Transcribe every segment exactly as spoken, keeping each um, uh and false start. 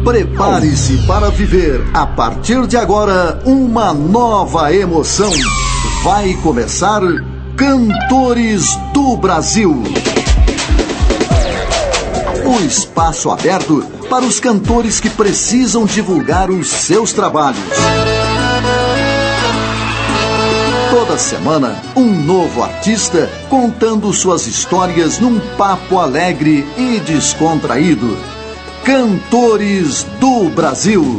Prepare-se para viver, a partir de agora, uma nova emoção. Vai começar Cantores do Brasil. O espaço aberto para os cantores que precisam divulgar os seus trabalhos. Toda semana, um novo artista contando suas histórias num papo alegre e descontraído. Cantores do Brasil.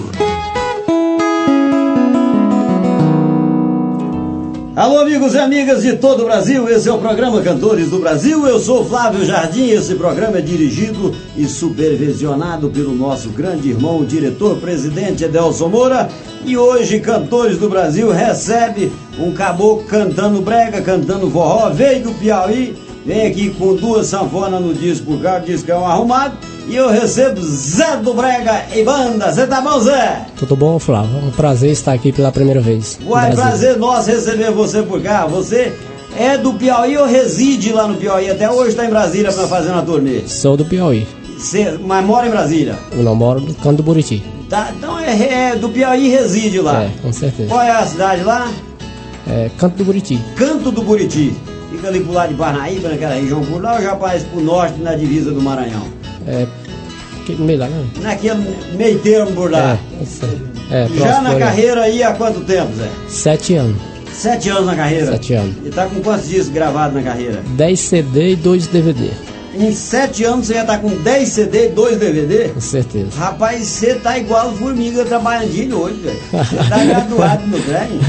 Alô, amigos e amigas de todo o Brasil, esse é o programa Cantores do Brasil. Eu sou Flávio Jardim, esse programa é dirigido e supervisionado pelo nosso grande irmão, o diretor-presidente Edelson Moura. E hoje, Cantores do Brasil recebe um caboclo cantando brega, cantando forró, veio do Piauí, vem aqui com duas sanfonas no disco, por causa do discão arrumado. E eu recebo Zé do Brega e banda. Você tá bom, Zé? Tudo bom, Flávio? É um prazer estar aqui pela primeira vez. Uai, prazer nosso receber você por cá. Você é do Piauí ou reside lá no Piauí? Até hoje está em Brasília para fazer uma turnê? Sou do Piauí. Você, mas mora em Brasília? Eu não moro no Canto do Buriti. Tá, então é, é do Piauí e reside lá? É, com certeza. Qual é a cidade lá? É Canto do Buriti. Canto do Buriti. Fica ali pro lado de Parnaíba, naquela região por lá, ou já parece pro norte, na divisa do Maranhão? É, que meio lá, não? Naquele meio termo por lá. É, é, já na carreira aí há quanto tempo, Zé? Sete anos. Sete anos na carreira? Sete anos. E tá com quantos discos gravados na carreira? Dez C D e dois D V D. Em sete anos você já tá com dez C D e dois D V D? Com certeza. Rapaz, você tá igual formiga trabalhando hoje, velho. Você tá graduado no trem.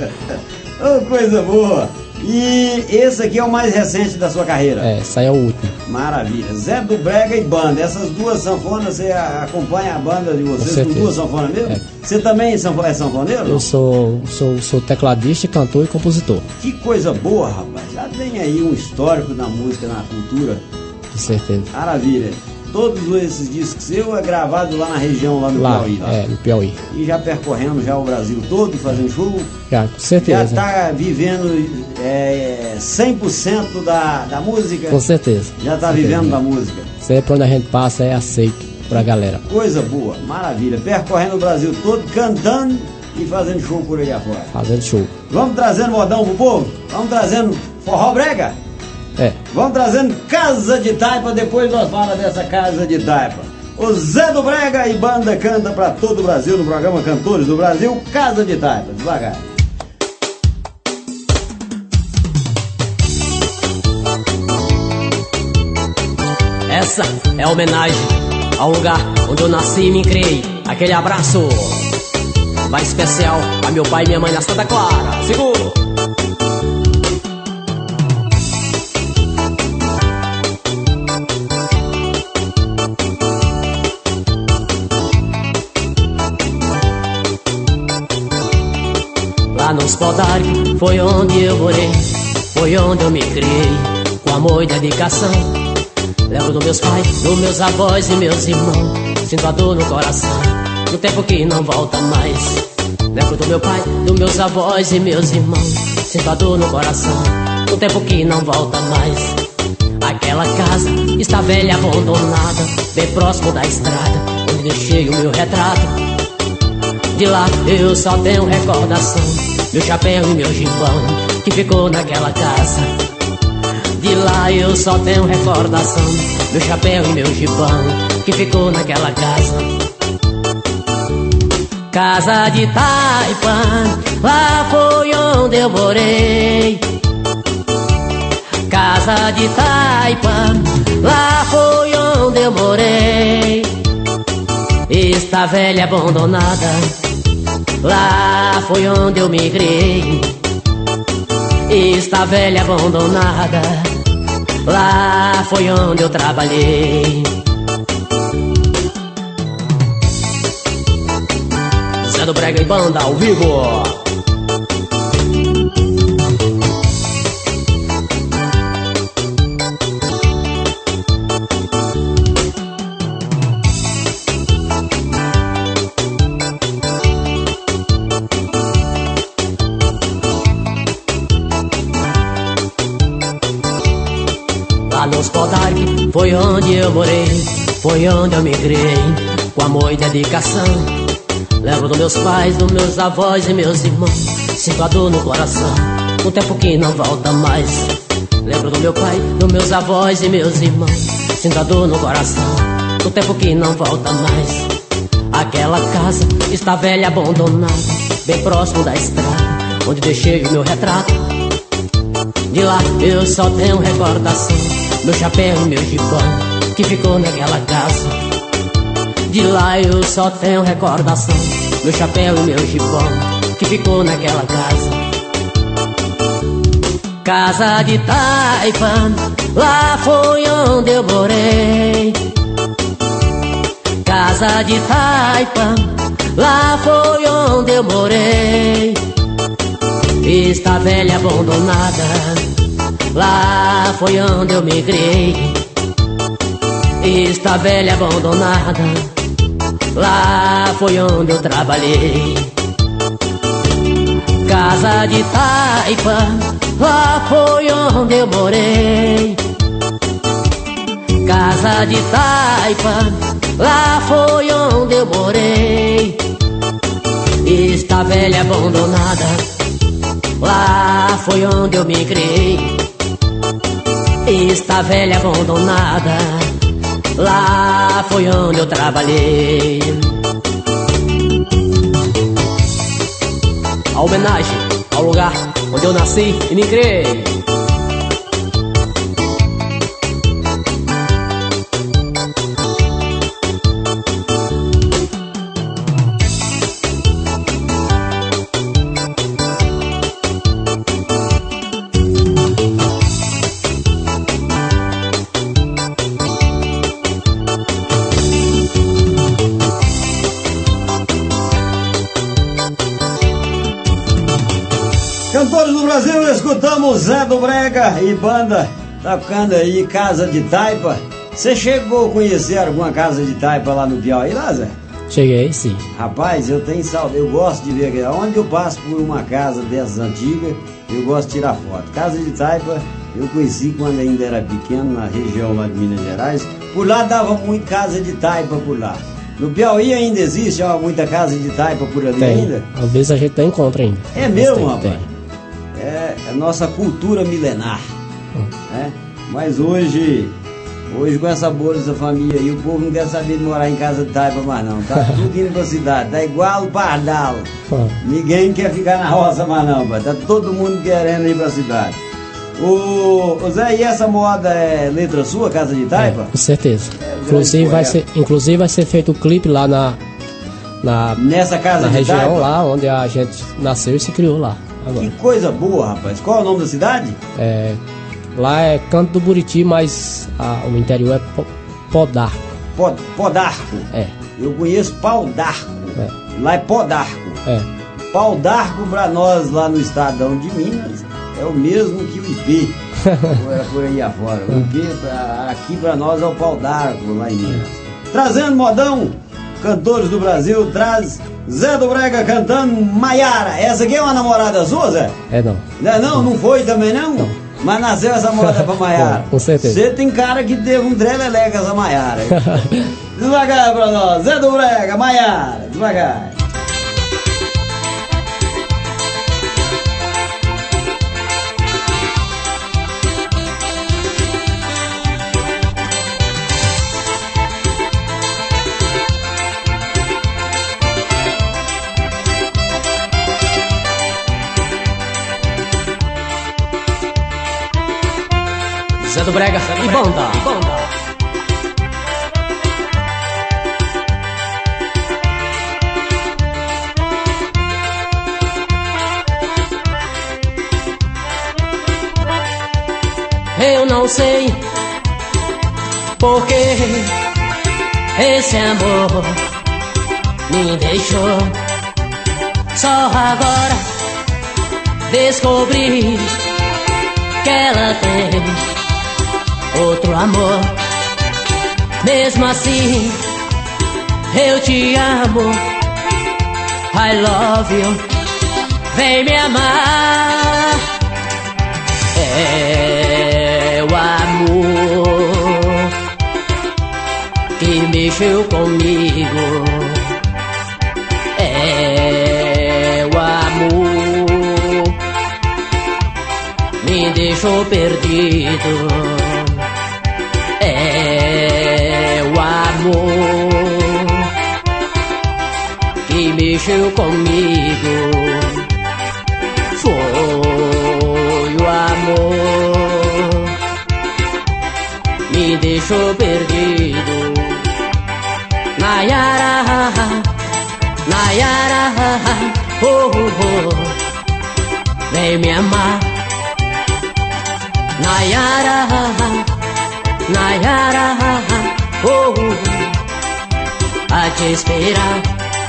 Ô, coisa boa. E esse aqui é o mais recente da sua carreira? É, esse aí é o último. Maravilha. Zé do Brega e banda. Essas duas sanfonas, você acompanha a banda de vocês com, com duas sanfonas mesmo? É. Você também é sanfoneiro? Eu sou, sou, sou tecladista, cantor e compositor. Que coisa boa, rapaz. Já tem aí um histórico na música, na cultura. Com certeza. Maravilha. Todos esses discos seu é gravado lá na região, lá no lá, Piauí. Lá. É, no Piauí. E já percorrendo já o Brasil todo, fazendo show? Já, com certeza. Já está vivendo é, cem por cento da, da música? Com certeza. Já está vivendo da música? Sempre onde a gente passa é aceito pra galera. Coisa boa, maravilha. Percorrendo o Brasil todo, cantando e fazendo show por aí afora. Fazendo show. Vamos trazendo modão pro povo? Vamos trazendo forró brega? É. Vamos trazendo Casa de Taipa, depois nós falamos dessa Casa de Taipa. O Zé do Brega e banda canta pra todo o Brasil no programa Cantores do Brasil, Casa de Taipa, devagar. Essa é a homenagem ao lugar onde eu nasci e me criei. Aquele abraço vai especial a meu pai e minha mãe na Santa Clara. Segura! Lá nos Podários foi onde eu morei, foi onde eu me criei, com amor e dedicação. Lembro dos meus pais, dos meus avós e meus irmãos, sinto a dor no coração, no tempo que não volta mais. Lembro do meu pai, dos meus avós e meus irmãos, sinto a dor no coração, no tempo que não volta mais. Aquela casa está velha e abandonada, bem próximo da estrada, onde deixei o meu retrato. De lá eu só tenho recordação, meu chapéu e meu gibão, que ficou naquela casa. De lá eu só tenho recordação, meu chapéu e meu gibão, que ficou naquela casa. Casa de Taipa, lá foi onde eu morei. Casa de Taipa, lá foi onde eu morei. Está velha abandonada, lá foi onde eu me criei. Está velha abandonada, lá foi onde eu trabalhei. Zé do Brega e banda ao vivo. Lá nos Podários foi onde eu morei, foi onde eu me criei, com amor e dedicação. Lembro dos meus pais, dos meus avós e meus irmãos. Sinto a dor no coração, um tempo que não volta mais. Lembro do meu pai, dos meus avós e meus irmãos. Sinto a dor no coração, um tempo que não volta mais. Aquela casa está velha, abandonada, bem próximo da estrada, onde deixei o meu retrato. De lá eu só tenho recordação, meu chapéu e meu gibão, que ficou naquela casa. De lá eu só tenho recordação, meu chapéu e meu gibão, que ficou naquela casa. Casa de taipa, lá foi onde eu morei. Casa de taipa, lá foi onde eu morei. Está velha, abandonada, lá foi onde eu me criei. Está velha, abandonada, lá foi onde eu trabalhei. Casa de taipa, lá foi onde eu morei. Casa de taipa, lá foi onde eu morei. Está velha, abandonada, lá foi onde eu me criei. Está velha, abandonada, lá foi onde eu trabalhei. A homenagem ao lugar onde eu nasci e me criei. Cantores do Brasil, escutamos Zé do Brega e banda tocando aí Casa de Taipa. Você chegou a conhecer alguma casa de taipa lá no Piauí, lá, Zé? Cheguei, sim. Rapaz, eu tenho saudade, eu gosto de ver, onde eu passo por uma casa dessas antigas, eu gosto de tirar foto. Casa de taipa, eu conheci quando ainda era pequeno, na região lá de Minas Gerais. Por lá dava muito casa de taipa por lá. No Piauí ainda existe ó, muita casa de taipa por ali tem. ainda? Às vezes a gente não encontra ainda. É mesmo, tem, rapaz? Tem. É a nossa cultura milenar. Hum. Né? Mas hoje, hoje com essa bolsa da família aí, o povo não quer saber de morar em casa de taipa mais não. Tá tudo indo pra cidade, tá igual o pardal. Hum. Ninguém quer ficar na roça mais não, pai. Tá todo mundo querendo ir pra cidade. Ô, ô Zé, e essa moda é letra sua, Casa de Taipa? É, com certeza. É, inclusive, vai ser, inclusive vai ser feito o um clipe lá na, na, Nessa casa na de região Taipa? Lá onde a gente nasceu e se criou lá. Agora. Que coisa boa, rapaz. Qual é o nome da cidade? É, lá é Canto do Buriti, mas a, o interior é Podarco. Pod, Podarco? É. Eu conheço Pau d'Arco. É. Lá é Podarco. É. Pau d'Arco pra nós lá no estadão de Minas é o mesmo que o Ipê. Era por aí afora. O Ipê pra, aqui pra nós é o Pau d'Arco lá em Minas. Trazendo modão, cantores do Brasil, traz Zé do Brega cantando Maiara. Essa aqui é uma namorada sua, Zé? É não. Não, não, não foi também não? Não. Mas nasceu essa moda pra Maiara. Com certeza. Você tem cara que teve um trelelé com essa Maiara. Devagar pra nós, Zé do Brega, Maiara, devagar. Zé do Brega e banda, e banda. Eu não sei porque esse amor me deixou. Só agora descobri que ela tem outro amor. Mesmo assim, eu te amo. I love you. Vem me amar. É o amor que me mexeu comigo. É o amor, me deixou perdido. É o amor que mexeu comigo. Foi o amor, me deixou perdido. Nayara, Nayara, oh, oh, oh, vem me amar. Nayara, Nayara, oh, oh, a te esperar.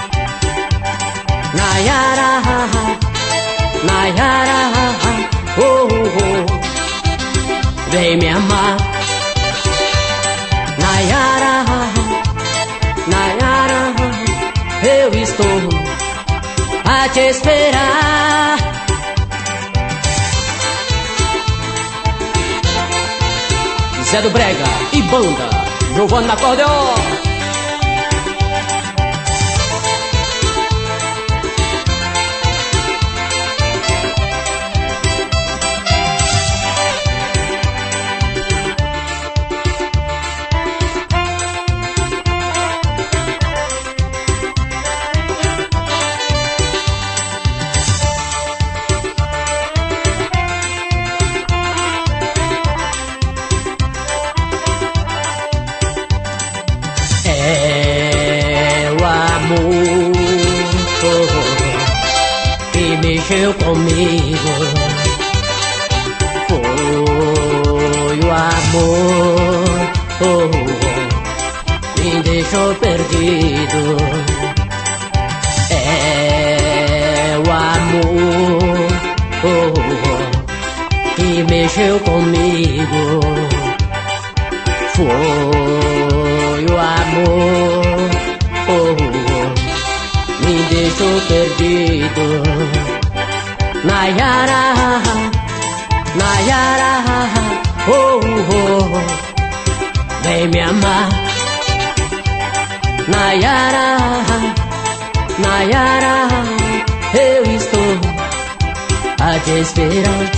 Nayara, Nayara, oh, oh, vem me amar. Nayara, Nayara, eu estou a te esperar. Zé do Brega e banda Giovanni na acordeon. Mexeu comigo. Foi o amor, oh, me deixou perdido. É o amor, oh, que mexeu comigo. Foi o amor, oh, me deixou perdido. Nayara, Nayara, oh, oh, vem me amar. Nayara, Nayara, eu estou a te esperar.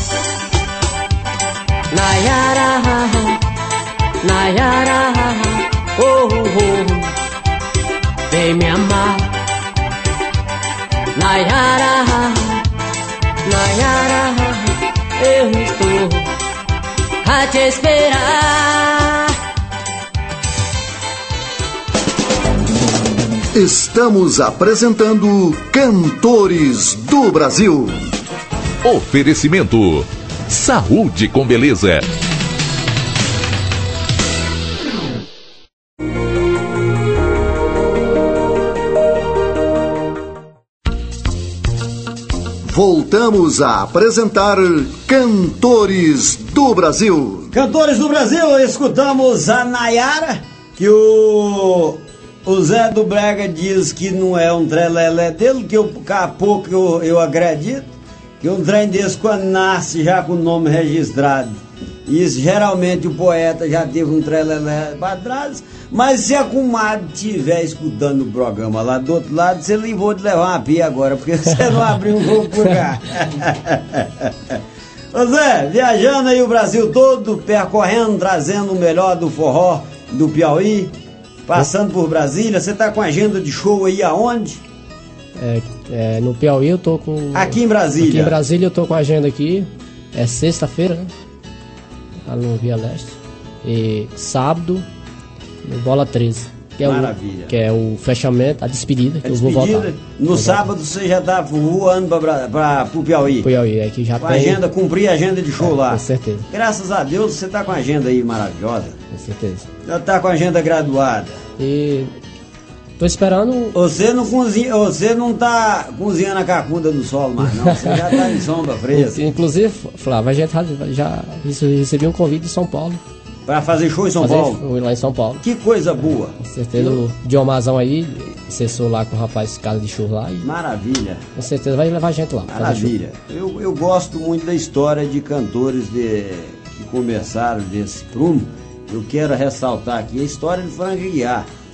Nayara, Nayara, oh, oh, vem me amar. Nayara, Nayara, eu estou a te esperar. Estamos apresentando Cantores do Brasil. Oferecimento Saúde com Beleza. Voltamos a apresentar Cantores do Brasil. Cantores do Brasil, escutamos a Nayara, que o, o Zé do Brega diz que não é um trelelé dele, que eu, daqui a pouco eu, eu acredito, que um trem desse quando nasce já com o nome registrado. Isso geralmente o poeta já teve um trelelé para trás. Mas se a comadre estiver escutando o programa lá do outro lado, você levou de levar uma pia agora, porque você não abriu um pouco por cá. Ô Zé, viajando aí o Brasil todo, percorrendo, trazendo o melhor do forró do Piauí, passando por Brasília, você tá com agenda de show aí aonde? É, é, no Piauí eu tô com... Aqui em Brasília? Aqui em Brasília eu tô com a agenda aqui, é sexta-feira, né? Lá no Via Leste. E sábado... no Bola treze, que é, Maravilha. O, que é o fechamento, a despedida, que a eu despedida, vou voltar. No vou sábado voltar. Você já tá voando para pra, pro Piauí. Piauí, é que já com tem... agenda, cumprir a agenda de show é, lá. Com certeza. Graças a Deus você tá com a agenda aí maravilhosa. Com certeza. Já tá com a agenda graduada. E tô esperando... Você não cozinha, você não tá cozinhando a cacunda no solo mais não, você já tá em sombra fresca. Inclusive, Flávio, a gente já recebi um convite de São Paulo. Pra fazer show em São fazer Paulo? Show lá em São Paulo. Que coisa boa. Com certeza o Diomazão aí, acessou lá com o rapaz casa de show lá. E maravilha. Com certeza vai levar a gente lá. Maravilha. Eu, eu gosto muito da história de cantores de, que começaram desse prumo. Eu quero ressaltar aqui a história de Frank Aguiar.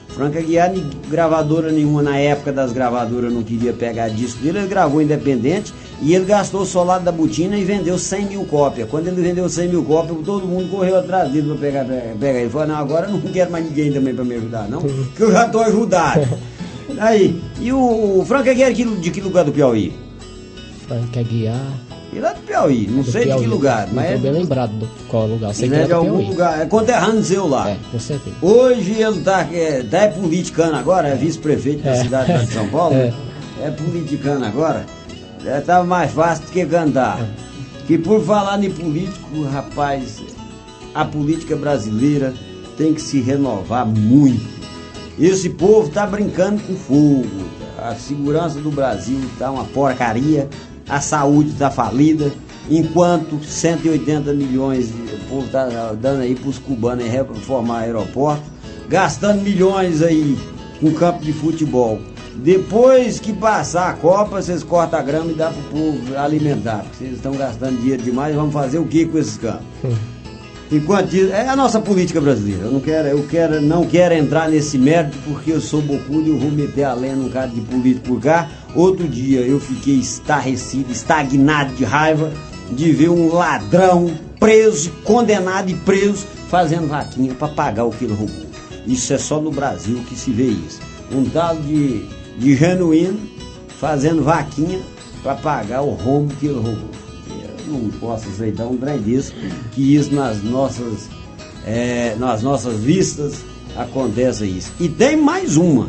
Franco Aguiar, gravadora nenhuma, na época das gravadoras não queria pegar disco dele, ele gravou independente e ele gastou o solado da botina e vendeu cem mil cópias. Quando ele vendeu cem mil cópias, todo mundo correu atrás dele para pegar, pegar, pegar. Ele falou, não, agora eu não quero mais ninguém também para me ajudar, não, que eu já estou ajudado. Aí, e o, o Franco Aguiar de que lugar do Piauí? Franco Aguiar... Ele é do Piauí, não do sei Piauí, de que lugar, não mas... Não é bem lembrado do qual lugar, sei que é é de do algum Piauí. lugar, é conterrâneo seu lá. É, com certeza. Hoje ele tá, é, tá é politicano agora, é vice-prefeito da é. cidade de São Paulo, é, é politicano agora. É, tava mais fácil do que cantar. É. Que por falar em político, rapaz, a política brasileira tem que se renovar muito. Esse povo tá brincando com fogo. A segurança do Brasil tá uma porcaria. A saúde está falida, enquanto cento e oitenta milhões o povo está dando aí para os cubanos reformar aeroporto, gastando milhões aí com campo de futebol. Depois que passar a Copa, vocês cortam a grama e dá para o povo alimentar, porque vocês estão gastando dinheiro demais, vamos fazer o que com esses campos? Enquanto isso, é a nossa política brasileira. Eu não quero, eu quero, não quero entrar nesse mérito porque eu sou bocudo e eu vou meter a lenha num cara de político por cá. Outro dia eu fiquei estarrecido, estagnado de raiva de ver um ladrão preso, condenado e preso, fazendo vaquinha para pagar o que ele roubou. Isso é só no Brasil que se vê isso. Um tal de, de genuíno fazendo vaquinha para pagar o rombo que ele roubou. Não posso aceitar um trem disso, que isso nas nossas, é, nas nossas vistas acontece isso. E tem mais uma.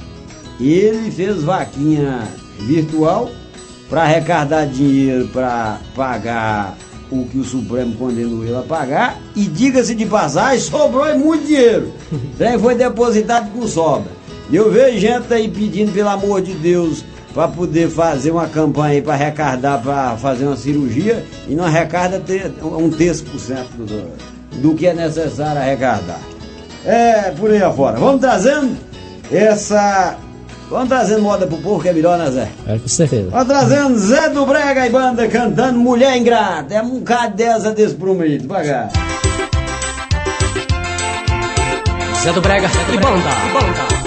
Ele fez vaquinha virtual para arrecadar dinheiro para pagar o que o Supremo condenou ele a pagar. E diga-se de passagem, sobrou muito dinheiro. O trem foi depositado com sobra. E eu vejo gente aí pedindo, pelo amor de Deus, para poder fazer uma campanha para arrecadar, para fazer uma cirurgia, e não arrecada ter um terço por cento do, do que é necessário arrecadar. É por aí afora. Vamos trazendo essa. Vamos trazendo moda pro povo que é melhor, né, Zé? É, com certeza. Vamos trazendo Zé do Brega e banda cantando Mulher Ingrata. É um bocado dessa desse prumo aí, devagar. Zé do Brega e banda, e banda.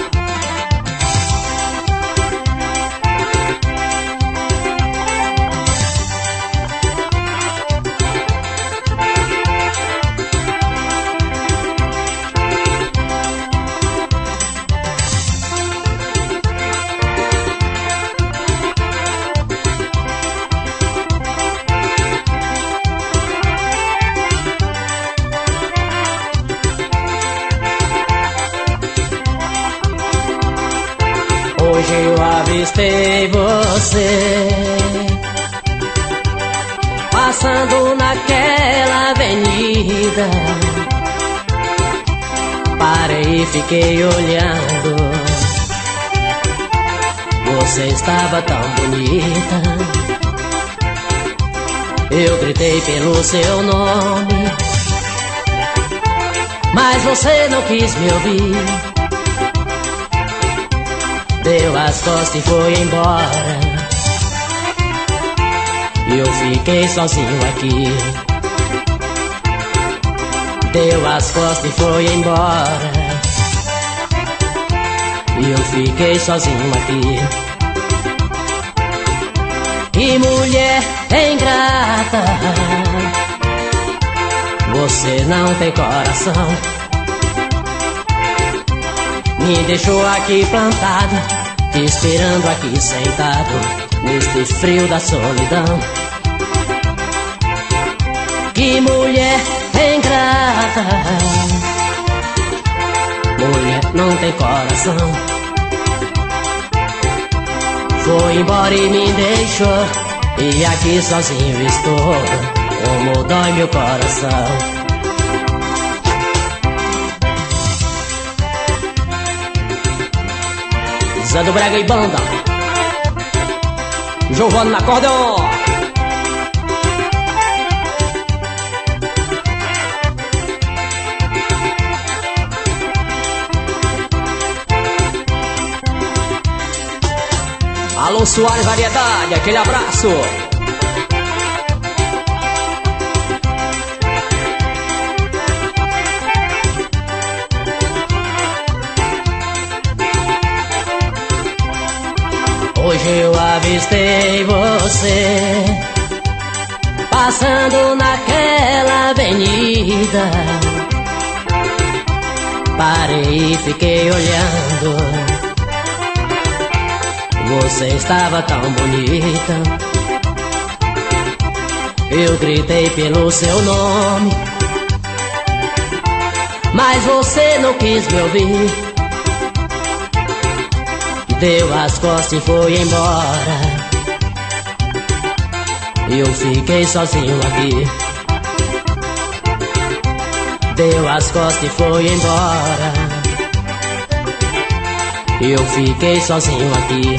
Hoje eu avistei você passando naquela avenida. Parei e fiquei olhando. Você estava tão bonita. Eu gritei pelo seu nome, mas você não quis me ouvir. Deu as costas e foi embora. E eu fiquei sozinho aqui. Deu as costas e foi embora. E eu fiquei sozinho aqui. E mulher ingrata, você não tem coração. Me deixou aqui plantado, esperando aqui sentado, neste frio da solidão. Que mulher ingrata, mulher não tem coração. Foi embora e me deixou, e aqui sozinho estou, como dói meu coração. Zé do Brega e banda, Giovanni na acordeon. Alô Soares Variedade, aquele abraço. avistei você passando naquela avenida. Parei e fiquei olhando. Você estava tão bonita. Eu gritei pelo seu nome, mas você não quis me ouvir. Deu as costas e foi embora. Eu fiquei sozinho aqui. Deu as costas e foi embora. Eu fiquei sozinho aqui.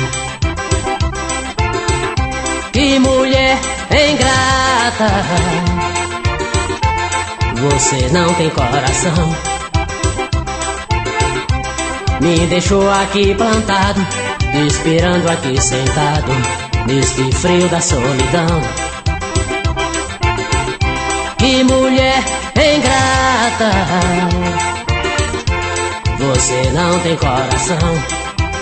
Que mulher ingrata, você não tem coração. Me deixou aqui plantado, esperando aqui sentado, neste frio da solidão. Que mulher ingrata, você não tem coração.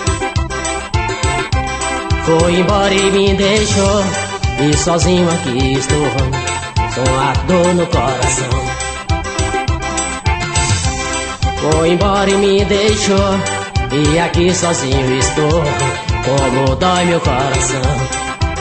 Foi embora e me deixou, e sozinho aqui estou, com a dor no coração. Foi embora e me deixou, e aqui sozinho estou, como dói meu coração.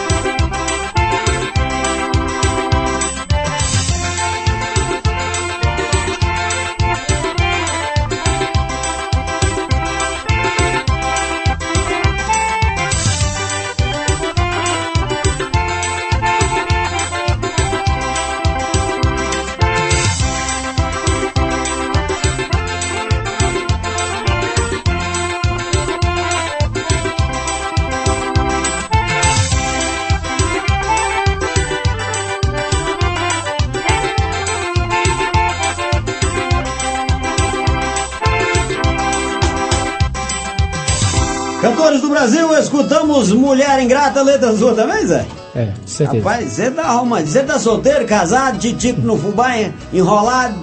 Cantores do Brasil, escutamos Mulher Ingrata, letra sua também, Zé? É, com certeza. Rapaz, você tá arrumando. Você tá solteiro, casado, titico no fubá, enrolado?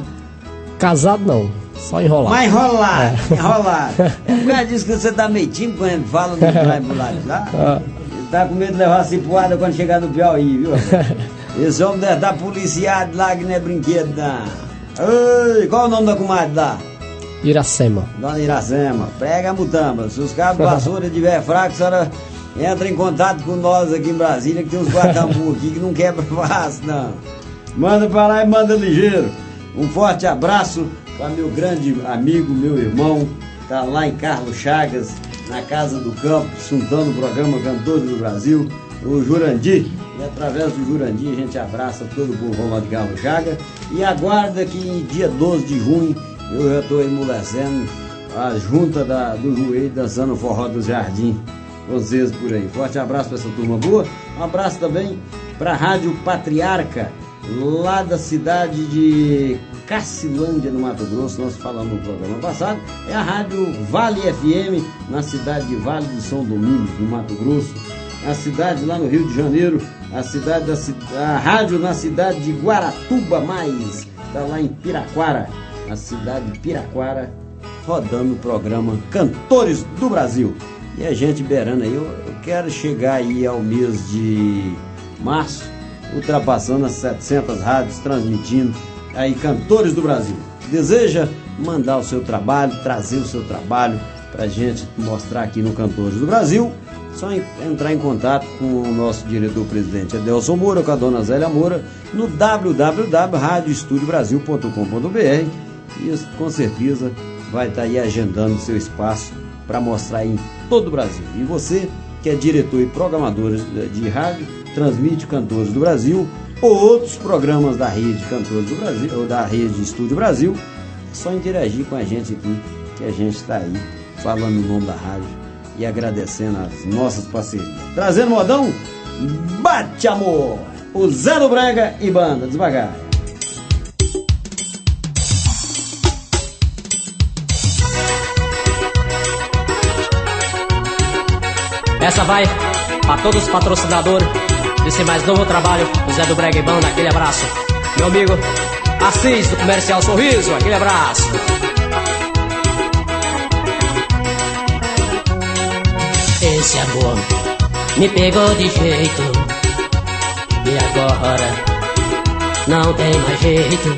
Casado não, só enrolado. Mas enrolado, É. enrolado. O cara disse que você tá meio tímido quando a gente fala, não vai pro lado de lá. Ah. Ele tá com medo de levar cipuada quando chegar no Piauí, viu? Esse homem deve estar policiado lá, que não é brinquedo, não. Ei, qual é o nome da comadre lá? Iracema. Dona Iracema, prega a mutamba. Se os cabos de vassoura estiver fraco, a senhora entra em contato com nós aqui em Brasília, que tem uns guardambu aqui que não quebra fácil, não. Manda pra lá e manda ligeiro. Um forte abraço para meu grande amigo, meu irmão, tá lá em Carlos Chagas, na Casa do Campo, juntando o programa Cantores do Brasil, o Jurandir. E através do Jurandir a gente abraça todo o povo lá de Carlos Chagas e aguarda que em dia doze de junho eu já estou emulecendo a junta da, do joelho dançando o forró do jardim. Vocês por aí. Forte abraço para essa turma boa. Um abraço também para a Rádio Patriarca, lá da cidade de Cacilândia, no Mato Grosso. Nós falamos no programa passado. É a Rádio Vale F M, na cidade de Vale do São Domingos, no Mato Grosso. A cidade lá no Rio de Janeiro. A cidade da a rádio na cidade de Guaratuba Mais, está lá em Piraquara. A cidade de Piraquara, rodando o programa Cantores do Brasil. E a gente beirando aí, eu, eu quero chegar aí ao mês de março, ultrapassando as setecentas rádios, transmitindo aí Cantores do Brasil. Deseja mandar o seu trabalho, trazer o seu trabalho pra gente mostrar aqui no Cantores do Brasil? Só entrar em contato com o nosso diretor-presidente Adelson Moura, com a dona Zélia Moura, no w w w ponto rádio estúdio brasil ponto com ponto b r. E com certeza vai estar aí agendando seu espaço para mostrar aí em todo o Brasil. E você, que é diretor e programador de rádio, transmite Cantores do Brasil ou outros programas da rede Cantores do Brasil, ou da rede Estúdio Brasil, é só interagir com a gente aqui, que a gente está aí falando o nome da rádio e agradecendo as nossas parcerias. Trazendo modão, Bate Amor, o Zé do Brega e banda, devagar. Essa vai para todos os patrocinadores desse mais novo trabalho do Zé do Brega e Banda. Aquele abraço. Meu amigo Assis do Comercial Sorriso, aquele abraço. Esse amor me pegou de jeito e agora não tem mais jeito.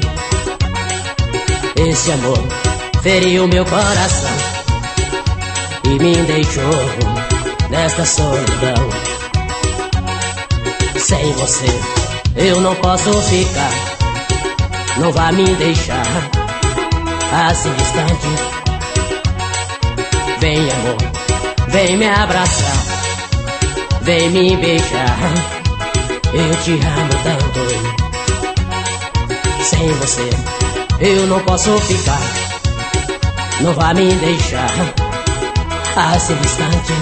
Esse amor feriu meu coração e me deixou nesta solidão. Sem você eu não posso ficar, não vá me deixar assim distante. Vem amor, vem me abraçar, vem me beijar, eu te amo tanto. Sem você eu não posso ficar, não vá me deixar assim distante.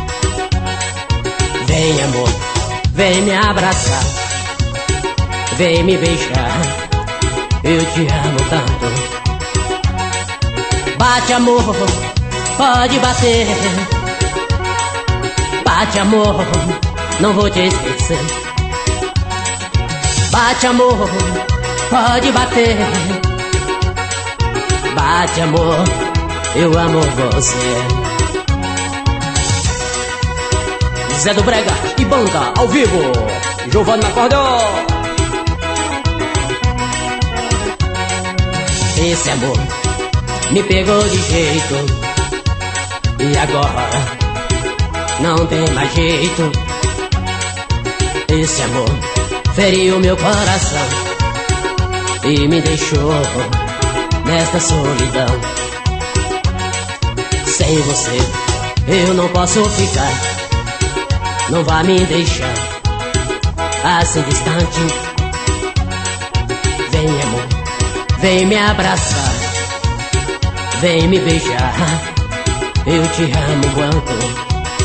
Vem amor, vem me abraçar, vem me beijar, eu te amo tanto. Bate amor, pode bater. Bate amor, não vou te esquecer. Bate amor, pode bater. Bate amor, eu amo você. Zé do Brega e banda ao vivo, Giovanni na acordeon. Esse amor me pegou de jeito e agora não tem mais jeito. Esse amor feriu meu coração e me deixou nesta solidão. Sem você eu não posso ficar, não vá me deixar assim distante. Vem amor, vem me abraçar, vem me beijar, eu te amo quanto.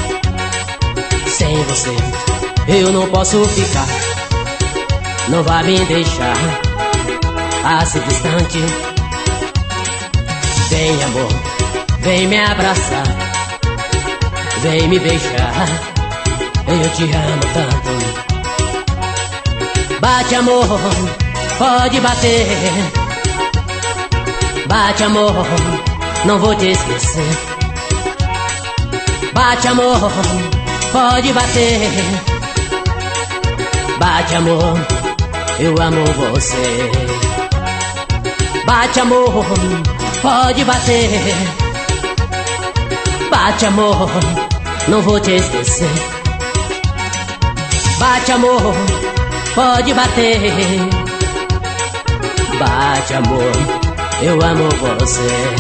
Sem você eu não posso ficar, não vá me deixar assim distante. Vem amor, vem me abraçar, vem me beijar, eu te amo tanto. Bate amor, pode bater. Bate amor, não vou te esquecer. Bate amor, pode bater. Bate amor, eu amo você. Bate amor, pode bater. Bate amor, não vou te esquecer. Bate amor, pode bater. Bate amor, eu amo você.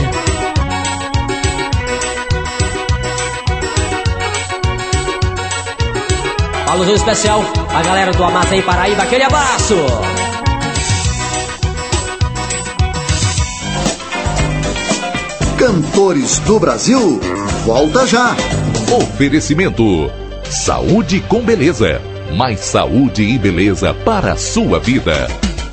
Alusão especial a galera do Amazém Paraíba, aquele abraço! Cantores do Brasil, volta já! Oferecimento: saúde com beleza. Mais saúde e beleza para a sua vida.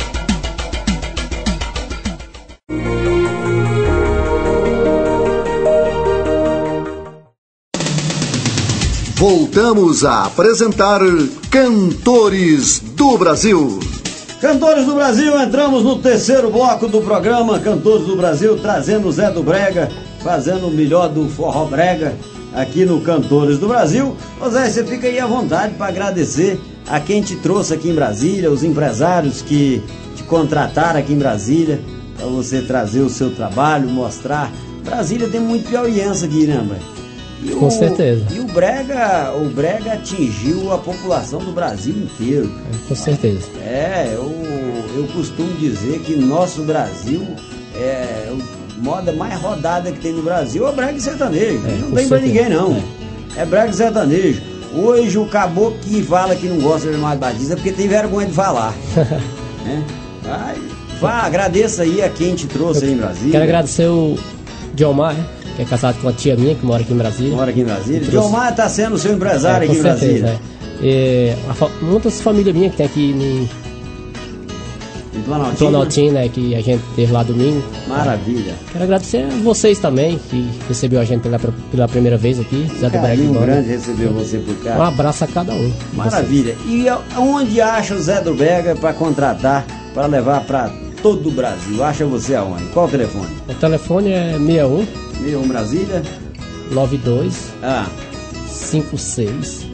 Voltamos a apresentar Cantores do Brasil. Cantores do Brasil, entramos no terceiro bloco do programa Cantores do Brasil, trazendo o Zé do Brega, fazendo o melhor do forró brega aqui no Cantores do Brasil. Ô Zé, você fica aí à vontade para agradecer a quem te trouxe aqui em Brasília, os empresários que te contrataram aqui em Brasília, para você trazer o seu trabalho, mostrar. Brasília tem muito piauiense aqui, né, velho? E Com o, certeza. E o Brega, o Brega atingiu a população do Brasil inteiro. Com certeza. É, eu, eu costumo dizer que nosso Brasil é a moda mais rodada que tem no Brasil é o Brega e sertanejo. É, não tem pra ninguém, não. É. é Brega e sertanejo. Hoje o caboclo que fala que não gosta de Leonardo Batista é porque tem vergonha de falar. é. Vai, vá, agradeça aí a quem te trouxe aí em Brasília. Quero agradecer o Diomar, que é casado com uma tia minha que mora aqui em Brasília. Mora aqui em Brasília. Trouxe... Diomar está sendo o seu empresário é, aqui em certeza, Brasília. É. É, a, muitas famílias minhas que tem aqui em Planaltina, Planaltina, né, que a gente teve lá domingo. Maravilha. Quero agradecer a vocês também, que recebeu a gente pela, pela primeira vez aqui. Zé do Brega. Um grande recebeu você por cá. Um abraço a cada um. Maravilha. E onde acha o Zé do Brega para contratar, para levar para todo o Brasil? Acha você aonde? Qual o telefone? O telefone é seis um seis um Brasília nove dois ah. cinco seis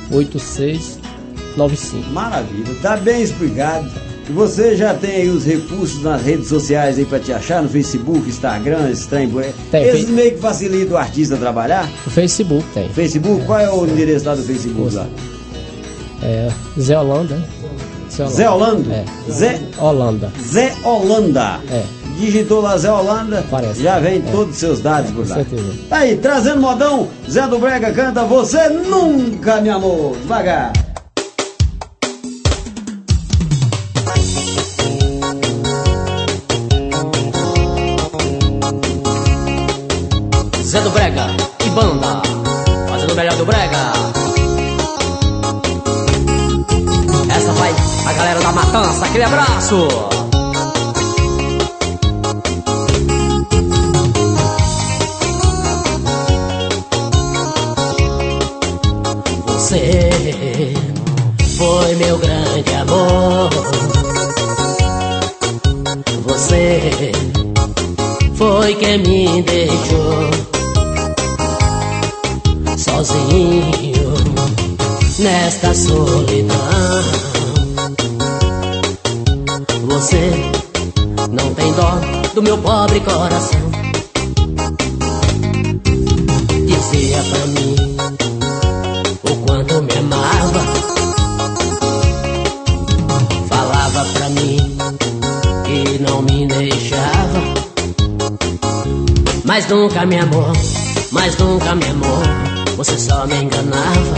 oito seis nove cinco. Maravilha, tá bem explicado. E você já tem aí os recursos nas redes sociais aí pra te achar, no Facebook, Instagram, esse trem, tem, esses fe... meio que facilitam o artista trabalhar? O Facebook tem. Facebook, é. Qual é o endereço lá do Facebook lá? É Zé Holanda. Zé Holanda? É. Zé Holanda. Zé Holanda. É. Digitou lá Zé Holanda, Parece. já vem é. todos os seus dados por lá. Certeza. Tá aí, trazendo modão, Zé do Brega canta Você Nunca Me Amou. Devagar. Zé do Brega e banda, fazendo o melhor do Brega. Essa vai a galera da Matança, aquele abraço. Você foi meu grande amor. Você foi quem me deixou sozinho nesta solidão. Você não tem dó do meu pobre coração. Dizia pra mim o quanto me amava, falava pra mim que não me deixava, mas nunca me amou, mas nunca me amou. Você só me enganava,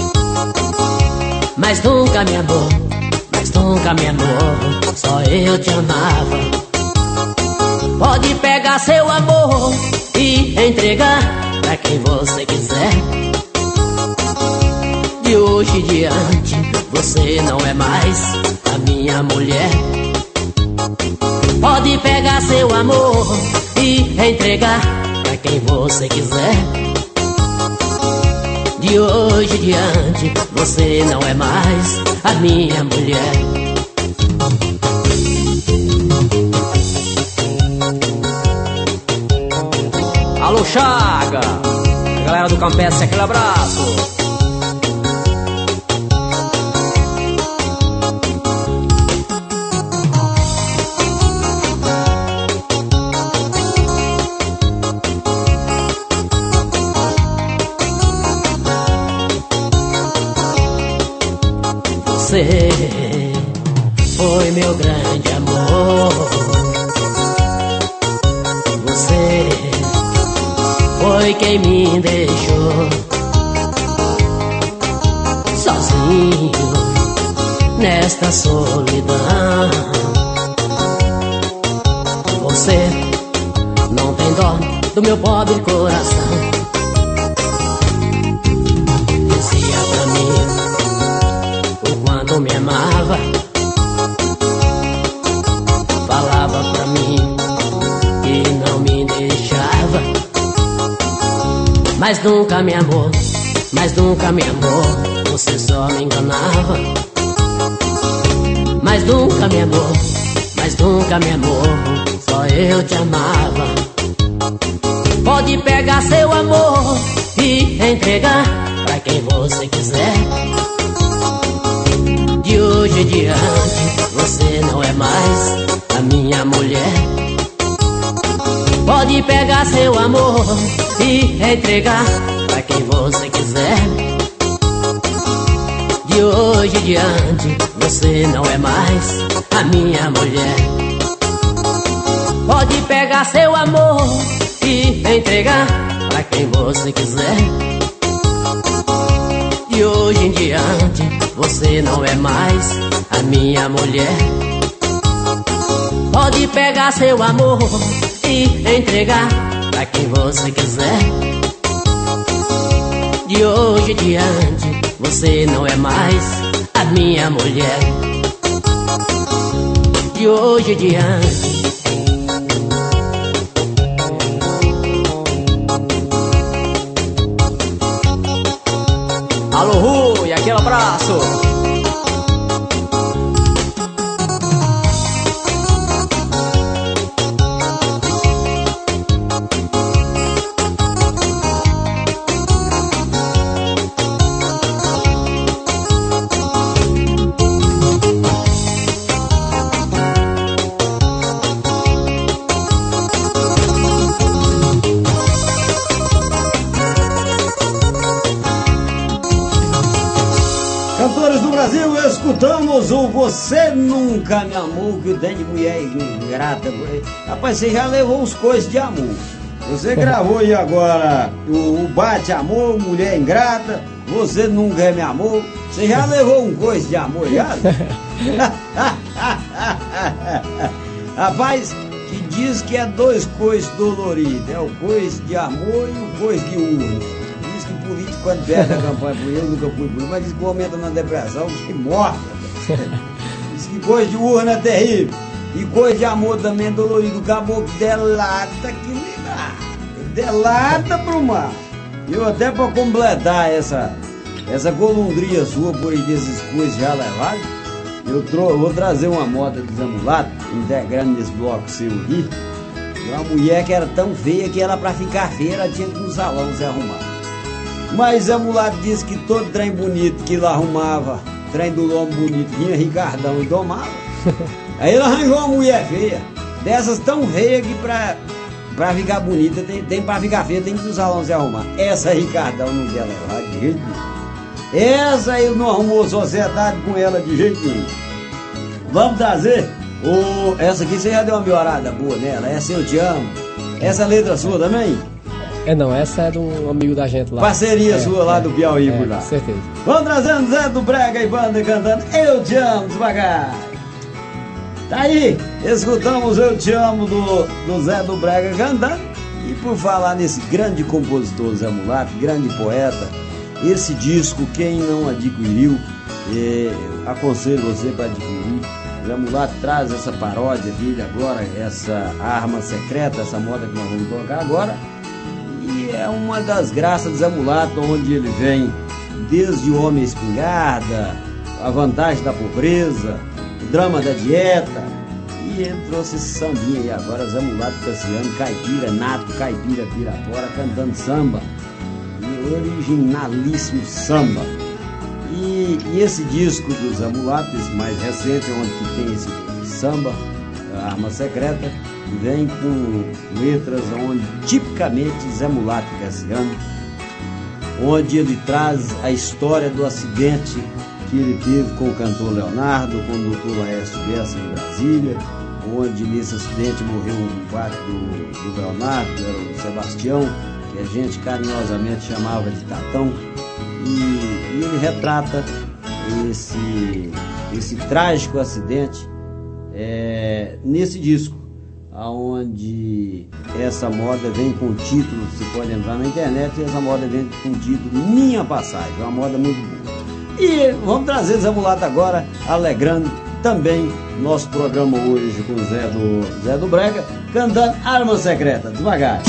mas nunca me amou, mas nunca me amou. Só eu te amava. Pode pegar seu amor e entregar pra quem você quiser. De hoje em diante você não é mais a minha mulher. Pode pegar seu amor e entregar pra quem você quiser. De hoje em diante você não é mais a minha mulher. Alô Chaga, galera do Campestre, aquele abraço. Você foi meu grande amor. Você foi quem me deixou sozinho nesta solidão. Você não tem dó do meu pobre coração. Dizia pra mim me amava, falava pra mim que não me deixava, mas nunca me amou, mas nunca me amou. Você só me enganava, mas nunca me amou, mas nunca me amou. Só eu te amava. Pode pegar seu amor e entregar pra quem você quiser. De hoje em diante você não é mais a minha mulher. Pode pegar seu amor e entregar pra quem você quiser. De hoje em diante você não é mais a minha mulher. Pode pegar seu amor e entregar pra quem você quiser. De hoje em diante você não é mais a minha mulher. Pode pegar seu amor e entregar pra quem você quiser. De hoje em diante você não é mais a minha mulher. De hoje em diante alô Rui, aquele abraço. escutamos o Você Nunca Me Amou, que tem de mulher ingrata. Rapaz, você já levou uns coisas de amor. Você gravou aí agora o, o Bate Amor, Mulher Ingrata, Você Nunca Me Amou. Você já levou um coice de amor, já? Rapaz, que diz que é dois coices doloridos. É o coice de amor e o coice de urna. Diz que político, quando perde a campanha por eu nunca fui político, mas diz que o homem entra na depressão, que morre. Diz que coisa de urna é terrível. E coisa de amor também é dolorido. O caboclo delata que me dá. Delata pro mar. Eu até pra completar essa, essa golondria sua por aí desses coisas já levados, eu, tro- eu vou trazer uma moda de Zé Mulato, integrando nesse bloco seu aqui. Uma mulher que era tão feia que ela, pra ficar feia, ela tinha que ir no salão se arrumar. Mas Zé Mulato disse que todo trem bonito que ele arrumava, trem do lombo bonito, vinha Ricardão e domava. Aí ele arranjou uma mulher feia, dessas tão feia que pra, pra ficar bonita, tem, tem pra ficar feia, tem que ir no salão se arrumar. Essa Ricardão não quer levar de jeito nenhum. Essa ele não arrumou sociedade com ela de jeito nenhum. Vamos trazer o... Essa aqui você já deu uma melhorada boa nela. Essa Eu Te Amo. Essa letra sua também? É não, essa é de um amigo da gente lá. Parceria é, sua lá é, do Piauí é, por lá. Com certeza. Vamos trazendo Zé do Brega e banda cantando Eu Te Amo devagar. Tá aí, escutamos Eu Te Amo do, do Zé do Brega cantando. E por falar nesse grande compositor Zé Mulato, grande poeta, esse disco, quem não adquiriu, eh, aconselho você para adquirir. Zé Mulato traz essa paródia dele agora, essa arma secreta, essa moda que nós vamos tocar agora. E é uma das graças do Zé Mulato, onde ele vem desde o Homem Espingarda, a vantagem da pobreza, o drama da dieta. E ele trouxe esse sambinha aí agora, Zé Mulato Cassiano, caipira, nato, caipira, pirapora, cantando samba. Originalíssimo samba. E, e esse disco do Zé Mulato, esse mais recente, onde que tem esse samba, a Arma Secreta, vem com letras onde tipicamente Zé Mulato Cassiano, onde ele traz a história do acidente que ele teve com o cantor Leonardo, com o doutor Laércio Bessa em Brasília, onde nesse acidente morreu um pai do, do Leonardo, era o Sebastião, que a gente carinhosamente chamava de Tatão, e, e ele retrata esse, esse trágico acidente é, nesse disco, onde essa moda vem com o título, você pode entrar na internet, e essa moda vem com o título Minha Passagem, uma moda muito boa. E vamos trazer Zé Mulato agora, alegrando também nosso programa hoje com o Zé do, Zé do Brega, cantando Arma Secreta, devagar.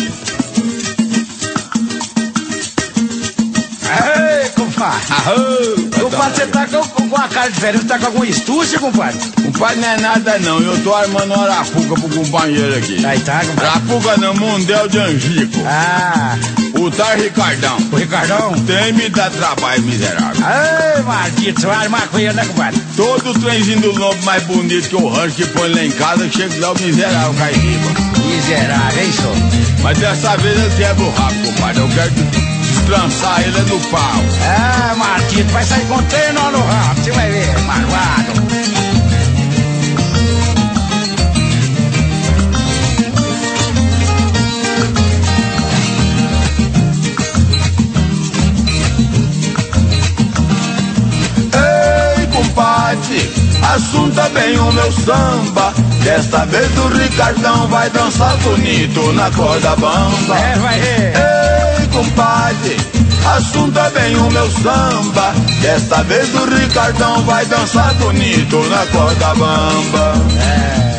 Ei, compadre! Ahô, compadre, você tá com, com uma cara diferente, você tá com alguma estúcia, compadre? Compadre, não é nada não, eu tô armando uma arapuca pro companheiro aqui. Aí tá, compadre. Arapuca não, Mundel de Angico. Ah! O tal Ricardão. O Ricardão? Tem me dá trabalho, miserável. Ei, maldito, você vai armar com ele, né, compadre? Todo o trenzinho do lombo mais bonito que o rancho que põe lá em casa, que chega lá o miserável cai riba. Miserável, hein, senhor? Mas dessa vez ele quebra o rabo, compadre, eu quero destrançar ele do pau. Ah, maldito, vai sair com treino no rabo, você vai ver, malvado. Assunta bem o meu samba. Desta vez o Ricardão vai dançar bonito na corda bamba. É, vai ver. Ei, compadre, assunta bem o meu samba. Desta vez o Ricardão vai dançar bonito na corda bamba. É.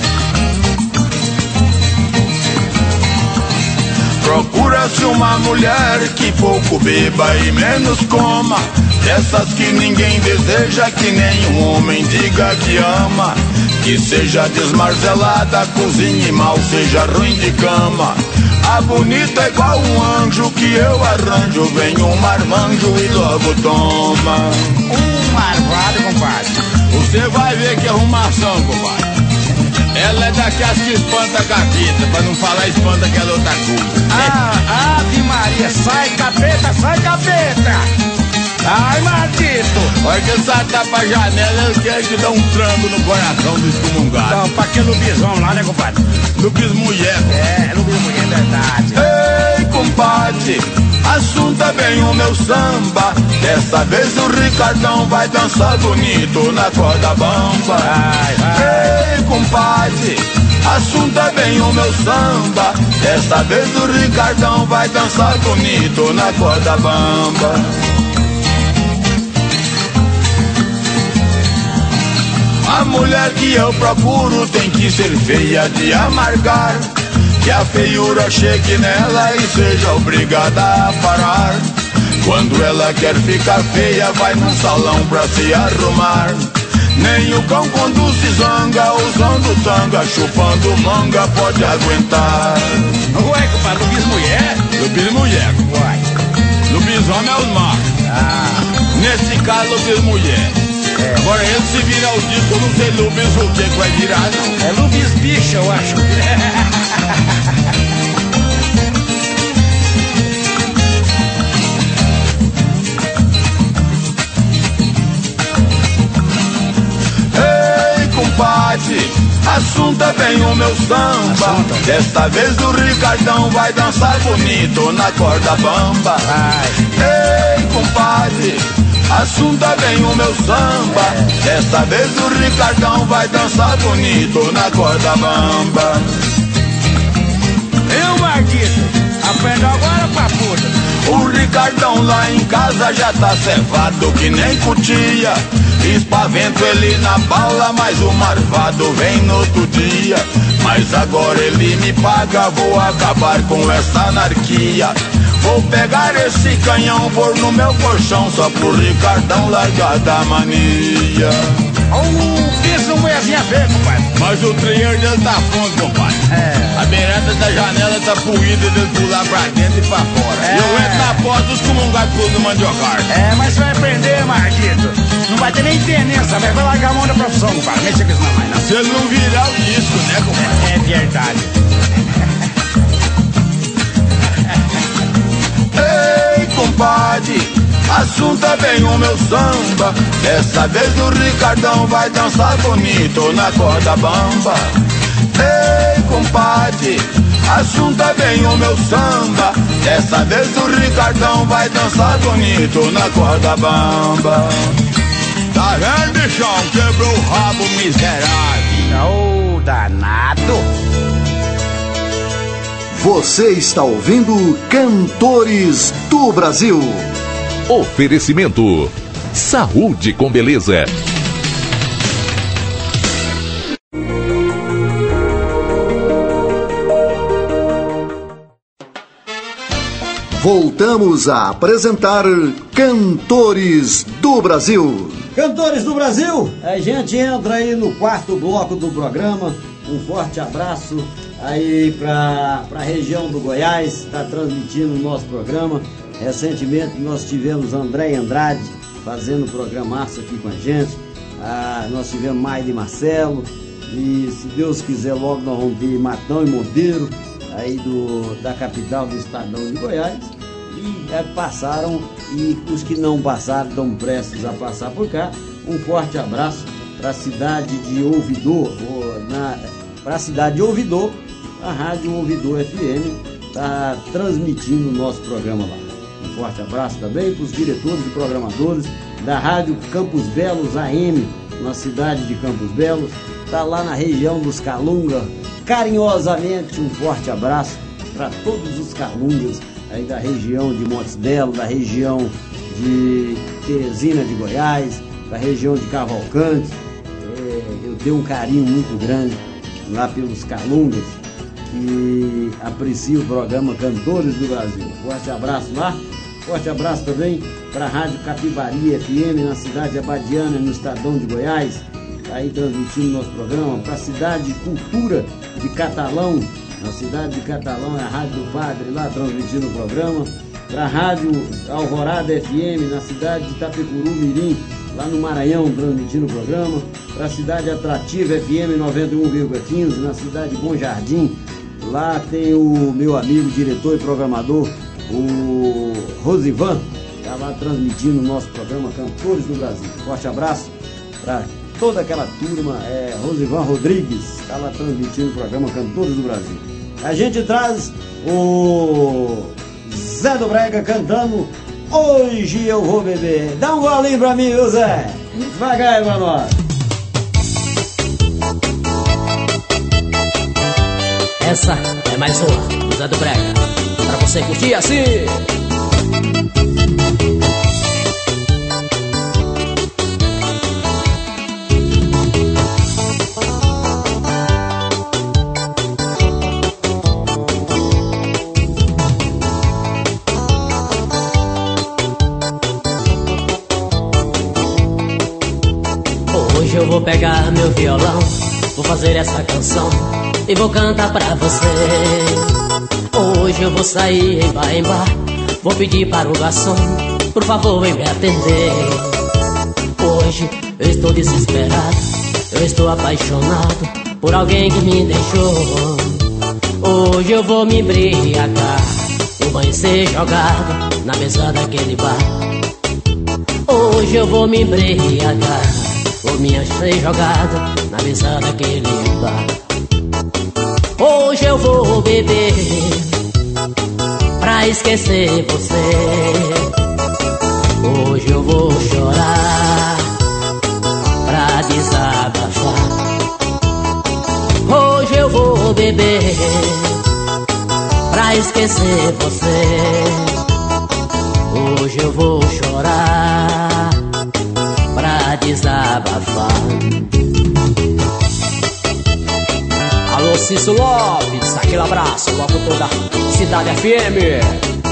Procura-se uma mulher que pouco beba e menos coma, dessas que ninguém deseja, que nenhum homem diga que ama, que seja desmarzelada, cozinhe mal, seja ruim de cama. A bonita é igual um anjo que eu arranjo, vem um marmanjo e logo toma. Um marvado, compadre. Você vai ver que arrumação, compadre. Ela é daquelas que espanta capeta, pra não falar espanta aquela outra coisa. Ah, Ave Maria, sai capeta, sai capeta! Ai, maldito! Olha que saltar pra janela, eu quero que dá um tranco no coração do excomungado. Então, pra que lobisomem lá, né, compadre? Lubis mulher. É, lobisomem é verdade. Ei, compadre, assunta bem o meu samba. Dessa vez o Ricardão vai dançar bonito na corda bamba. Vai, vai. Ei, compadre, assunta bem o meu samba. Dessa vez o Ricardão vai dançar bonito na corda bamba. A mulher que eu procuro tem que ser feia de amargar, que a feiura chegue nela e seja obrigada a parar. Quando ela quer ficar feia, vai num salão pra se arrumar. Nem o cão quando se zanga, usando tanga, chupando manga, pode aguentar. Ué, compadre, lobis mulher? Lubis mulher. Uai. Lubisomem é os machos. Ah. Nesse caso, lubis mulher. É. Agora ele se vira ao disco, eu não sei lubis o que que vai virar, não. É lobis bicha, eu acho. Ei, compadre, assunta bem o meu samba. Assunta. Desta vez o Ricardão vai dançar bonito na corda bamba. Vai. Ei, compadre, assunta bem o meu samba. Desta vez o Ricardão vai dançar bonito na corda bamba. Eu, maldito, aprenda agora pra puta. O Ricardão lá em casa já tá cevado que nem cutia. Espavento ele na bala, mas o marvado vem no outro dia. Mas agora ele me paga, vou acabar com essa anarquia. Vou pegar esse canhão, pôr no meu colchão, só pro Ricardão largar da mania. Oh, pensa uma mulherzinha feia, compadre. Mas o trailer dele tá fundo, compadre. É. A beirada da janela tá puída dele pular pra dentro e pra fora. É. E eu entro na porta dos comungados do mandiocar. É, mas você vai aprender, maldito. Não vai ter nem tenência, mas vai largar a mão da profissão, compadre. Mexa com isso não vai, não. Se ele não virar o disco, né, compadre? É, é verdade. Ei, compadre, assunta bem o meu samba. Dessa vez o Ricardão vai dançar bonito na corda bamba. Ei, compadre, assunta bem o meu samba. Dessa vez o Ricardão vai dançar bonito na corda bamba. Tá vendo, bichão? Quebrou o rabo miserável. Ô, danado. Você está ouvindo Cantores do Brasil. Oferecimento: Saúde com Beleza. Voltamos a apresentar Cantores do Brasil. Cantores do Brasil, a gente entra aí no quarto bloco do programa. Um forte abraço aí para a região do Goiás, está transmitindo o nosso programa. Recentemente nós tivemos André Andrade fazendo programaço aqui com a gente. Ah, nós tivemos Maide e Marcelo. E se Deus quiser, logo nós vamos ter Matão e Monteiro, aí do, da capital do estadão de Goiás. E é, passaram, e os que não passaram estão prestes a passar por cá. Um forte abraço para a cidade de Ouvidor, para a cidade de Ouvidor. A Rádio Ouvidor F M está transmitindo o nosso programa lá. Um forte abraço também para os diretores e programadores da Rádio Campos Belos A M, na cidade de Campos Belos. Está lá na região dos Calunga. Carinhosamente um forte abraço para todos os Calungas aí da região de Montes Belos, da região de Teresina de Goiás, da região de Cavalcante. É, eu tenho um carinho muito grande lá pelos Calungas que aprecia o programa Cantores do Brasil. Forte abraço lá. Forte abraço também para a Rádio Capivari F M na cidade de Abadiana, no estadão de Goiás, aí transmitindo nosso programa. Para a cidade de Cultura de Catalão, na cidade de Catalão é a Rádio do Padre lá transmitindo o programa. Para a Rádio Alvorada F M na cidade de Itapecuru Mirim, lá no Maranhão, transmitindo o programa. Para a cidade Atrativa F M noventa e um vírgula quinze, na cidade de Bom Jardim. Lá tem o meu amigo, diretor e programador, o Rosivan, está lá transmitindo o nosso programa Cantores do Brasil. Forte abraço para toda aquela turma. É, Rosivan Rodrigues está lá transmitindo o programa Cantores do Brasil. A gente traz o Zé do Brega cantando Hoje Eu Vou Beber. Dá um golinho pra mim, viu, Zé? Devagar aí pra nós. Essa é mais uma do Zé do Brega, pra você curtir assim. Hoje eu vou pegar meu violão, vou fazer essa canção e vou cantar pra você. Hoje eu vou sair em bar em bar, vou pedir para o garçom, por favor vem me atender. Hoje eu estou desesperado, eu estou apaixonado por alguém que me deixou. Hoje eu vou me embriagar, o banho ser jogado na mesa daquele bar. Hoje eu vou me embriagar, vou me ser jogado na mesa daquele bar. Hoje eu vou beber pra esquecer você. Hoje eu vou chorar pra desabafar. Hoje eu vou beber pra esquecer você. Hoje eu vou chorar pra desabafar. Alô, Cício Lopes, aquele abraço, locutor da Cidade F M.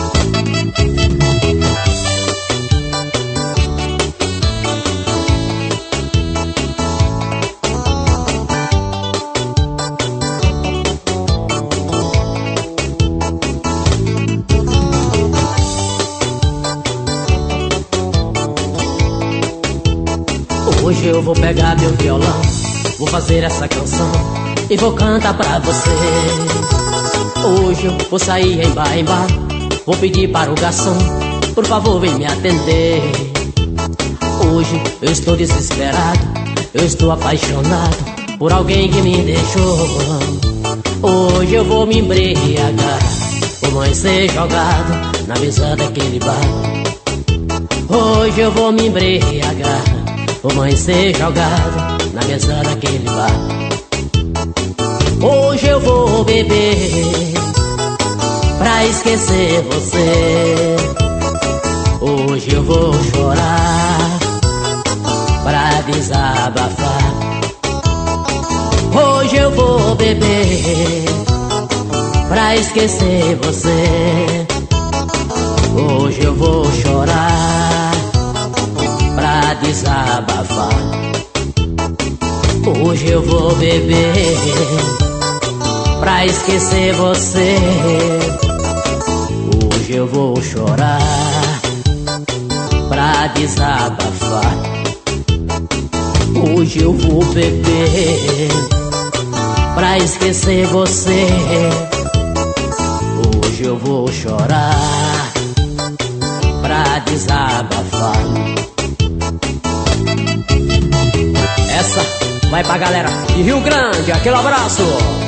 Hoje eu vou pegar meu violão, vou fazer essa canção e vou cantar pra você. Hoje eu vou sair em bar em bar, vou pedir para o garçom, por favor vem me atender. Hoje eu estou desesperado, eu estou apaixonado por alguém que me deixou. Hoje eu vou me embriagar, vou mãe ser jogado na mesa daquele bar. Hoje eu vou me embriagar, vou mãe ser jogado na mesa daquele bar. Hoje eu vou beber pra esquecer você. Hoje eu vou chorar pra desabafar. Hoje eu vou beber pra esquecer você. Hoje eu vou chorar pra desabafar. Hoje eu vou beber pra esquecer você. Hoje eu vou chorar pra desabafar. Hoje eu vou beber pra esquecer você. Hoje eu vou chorar pra desabafar. Essa vai pra galera de Rio Grande, aquele abraço.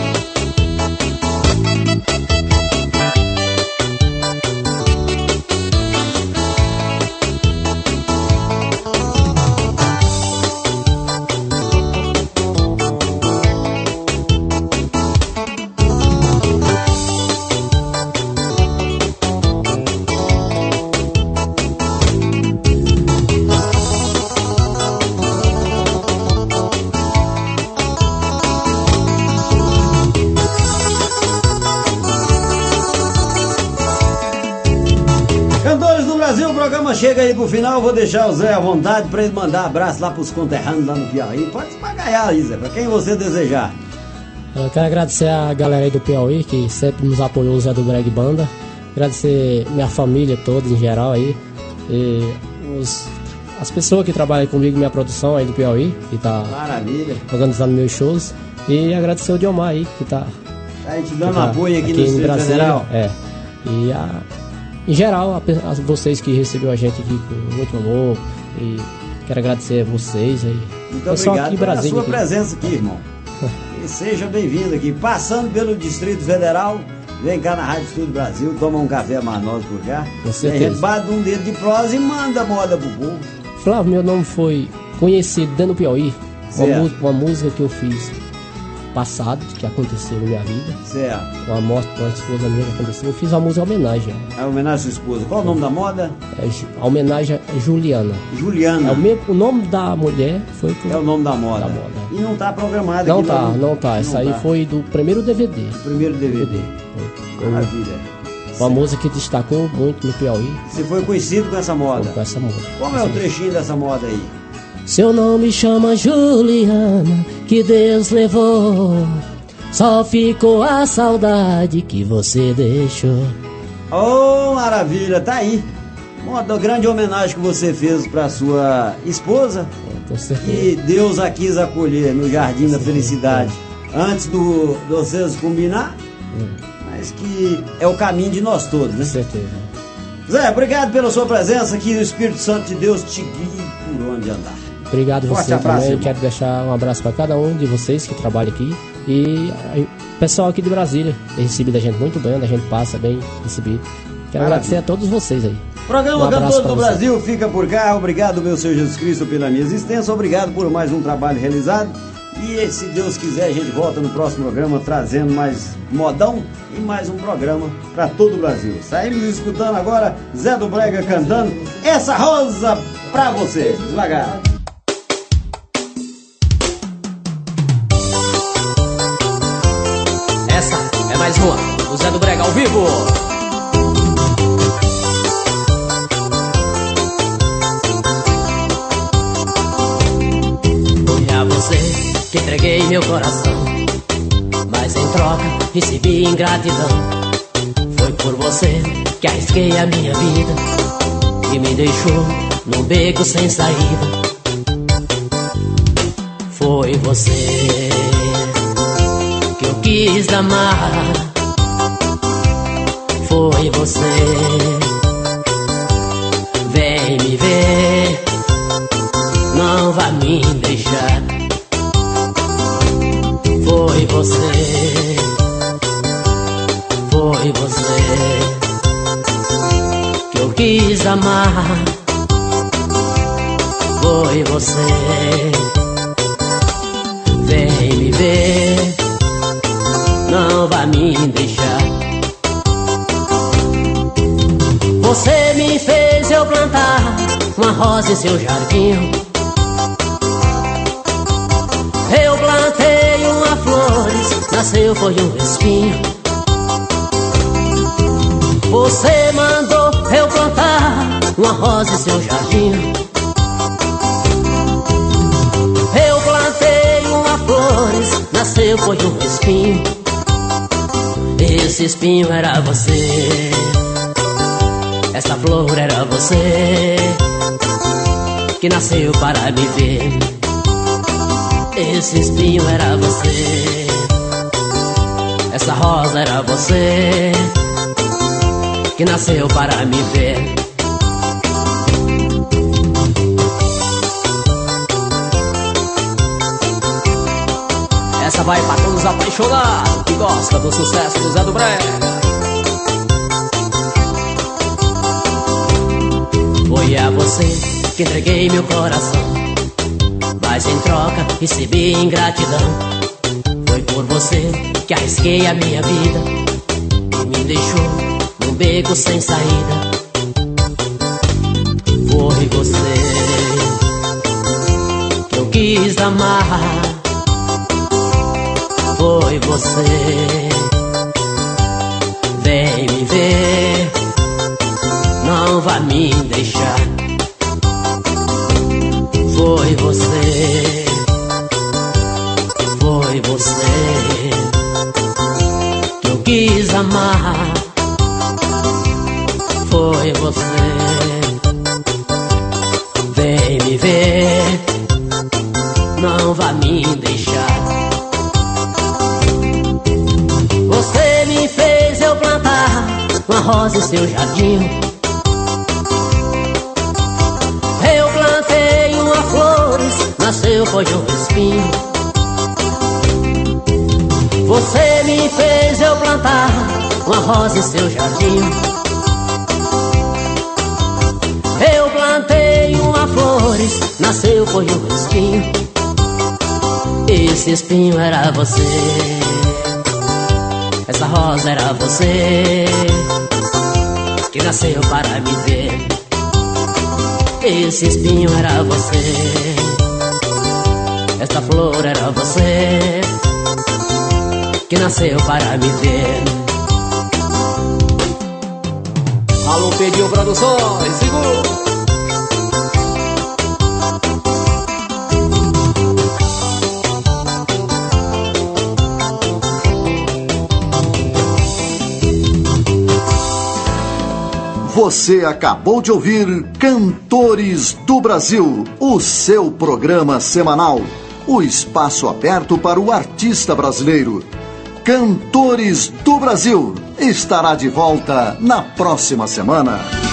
Chega aí pro final, vou deixar o Zé à vontade pra ele mandar abraço lá pros conterrâneos lá no Piauí. Pode espagaiar aí, Zé, pra quem você desejar. Eu quero agradecer a galera aí do Piauí que sempre nos apoiou, o Zé do Brega Banda. Agradecer minha família toda em geral aí. E os, as pessoas que trabalham comigo, minha produção aí do Piauí, que tá Maravilha. organizando meus shows. E agradecer o Diomar aí, que tá, tá te dando que tá apoio aqui, aqui no Distrito Brasil, Federal. É. E a em geral, a, a vocês que recebeu a gente aqui com muito amor. E quero agradecer a vocês aí. Muito pessoal obrigado aqui em pela Brasília, sua aqui. presença aqui, irmão. E seja bem-vindo aqui. Passando pelo Distrito Federal, vem cá na Rádio Estúdio Brasil, toma um café mais nós por cá. Com certeza. E a gente bate um dedo de prosa e manda moda pro povo. Flávio, meu nome foi conhecido dentro do Piauí. Uma, uma música que eu fiz passado, que aconteceu na minha vida. Certo. Com a morte de uma esposa minha que aconteceu. Eu fiz uma música em homenagem. É homenagem à sua esposa. Qual é o nome da moda? É, a homenagem é Juliana. Juliana. É o, mesmo, o nome da mulher foi... É o nome da moda. Da moda. E não tá programado não aqui. Tá, não, não tá, essa aí tá. foi do primeiro D V D. Primeiro D V D. Foi. Maravilha. Uma certo. música que destacou muito no Piauí. Você foi conhecido com essa moda? Com essa música. Como é o trechinho dessa moda aí? Seu nome chama Juliana, que Deus levou. Só ficou a saudade que você deixou. Oh, maravilha, tá aí. Uma grande homenagem que você fez para sua esposa. Com certeza. E Deus a quis acolher no Jardim da Felicidade. Antes do, de vocês combinar, mas que é o caminho de nós todos, né? Com certeza. Zé, obrigado pela sua presença aqui. O Espírito Santo de Deus te guie por onde andar. Obrigado Forte você abraço, também. irmão. Quero deixar um abraço para cada um de vocês que trabalham aqui. E o pessoal aqui de Brasília tem recebido a gente muito bem, a gente passa bem recebido. Quero Maravilha. agradecer a todos vocês aí. Programa Um abraço Cantores pra do você. Brasil fica por cá. Obrigado, meu Senhor Jesus Cristo, pela minha existência. Obrigado por mais um trabalho realizado. E se Deus quiser, a gente volta no próximo programa trazendo mais modão e mais um programa para todo o Brasil. Saímos escutando agora Zé do Brega cantando Essa Rosa pra você. Devagar. Essa é mais uma, o Zé do Brega ao vivo. Foi a você que entreguei meu coração, mas em troca recebi ingratidão. Foi por você que arrisquei a minha vida e me deixou num beco sem saída. Foi você que eu quis amar, foi você. Vem me ver, não vá me deixar. Foi você, foi você que eu quis amar, foi você. Vem me ver, não vai me deixar. Você me fez eu plantar uma rosa em seu jardim. Eu plantei uma flores, nasceu foi um espinho. Você mandou eu plantar uma rosa em seu jardim. Eu plantei uma flores, nasceu foi um espinho. Esse espinho era você, essa flor era você, que nasceu para me ver. Esse espinho era você, essa rosa era você, que nasceu para me ver. Essa vai para todos os apaixonados que gostam do sucesso do Zé do Brega. Foi a você que entreguei meu coração, mas em troca recebi ingratidão. Foi por você que arrisquei a minha vida e me deixou num beco sem saída. Foi você que eu quis amar, foi você. Vem me ver, não vai me deixar. Foi você, foi você que eu quis amar, foi você. Vem me ver, não vai me deixar. Você me fez eu plantar uma rosa em seu jardim. Eu plantei uma flores, nasceu foi um espinho. Você me fez eu plantar uma rosa em seu jardim. Eu plantei uma flores, nasceu foi um espinho. Esse espinho era você, essa rosa era você, que nasceu para me ver. Esse espinho era você, esta flor era você, que nasceu para me ver. Alô, pediu produções, segura. Você acabou de ouvir Cantores do Brasil, o seu programa semanal, o espaço aberto para o artista brasileiro. Cantores do Brasil estará de volta na próxima semana.